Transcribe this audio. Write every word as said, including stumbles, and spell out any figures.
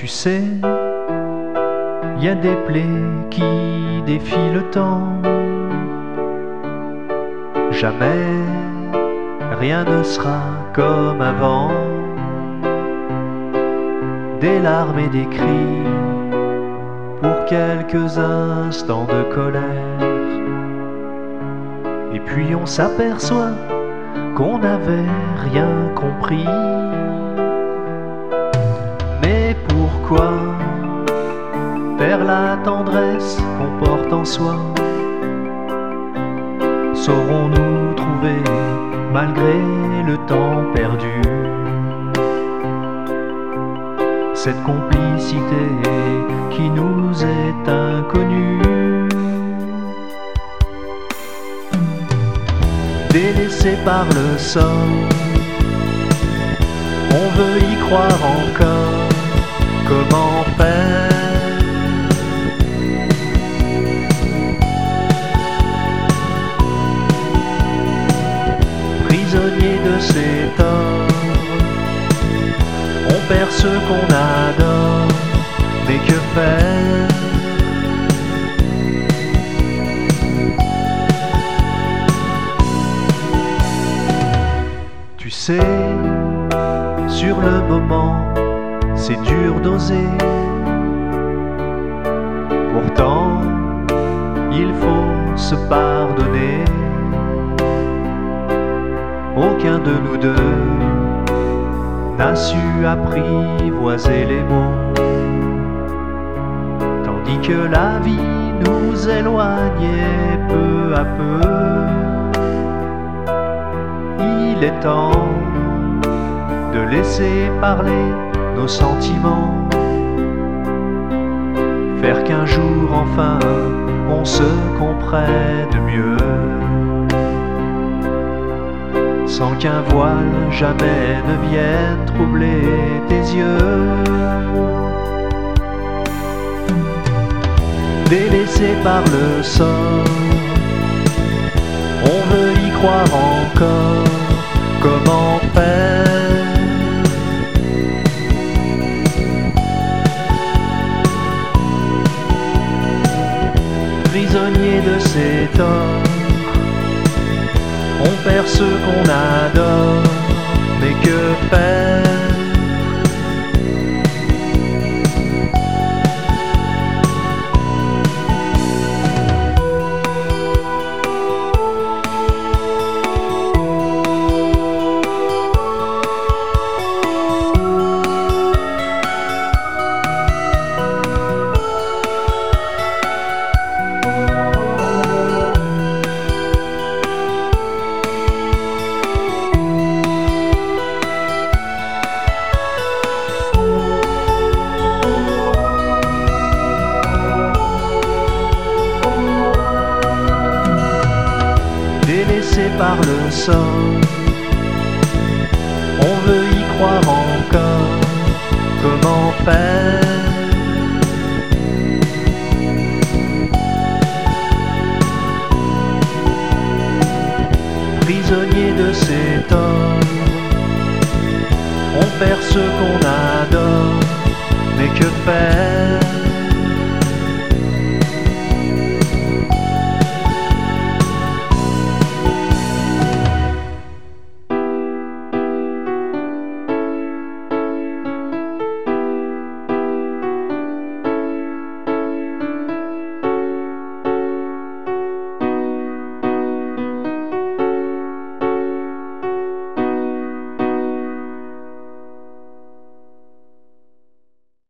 Tu sais, y a des plaies qui défient le temps. Jamais rien ne sera comme avant. Des larmes et des cris pour quelques instants de colère. Et puis on s'aperçoit qu'on n'avait rien compris. Mais pourquoi perdre la tendresse qu'on porte en soi? Saurons-nous trouver malgré le temps perdu cette complicité qui nous est inconnue? Délaissé par le sort, on veut y croire encore. Comment faire? Prisonnier de ses torts, on perd ce qu'on adore. Mais que faire? Tu sais, sur le moment, c'est dur d'oser. Pourtant, il faut se pardonner. Aucun de nous deux n'a su apprivoiser les mots, tandis que la vie nous éloignait peu à peu. Il est temps de laisser parler nos sentiments, faire qu'un jour enfin on se comprenne mieux, sans qu'un voile jamais ne vienne troubler tes yeux. Délaissé par le sort, on veut y croire encore. Comment faire? Prisonnier de ses torts, on perd ce qu'on adore. Mais que faire? Délaissé par le sort, on veut y croire encore. Comment faire? Prisonnier de ses torts, on perd ce qu'on adore.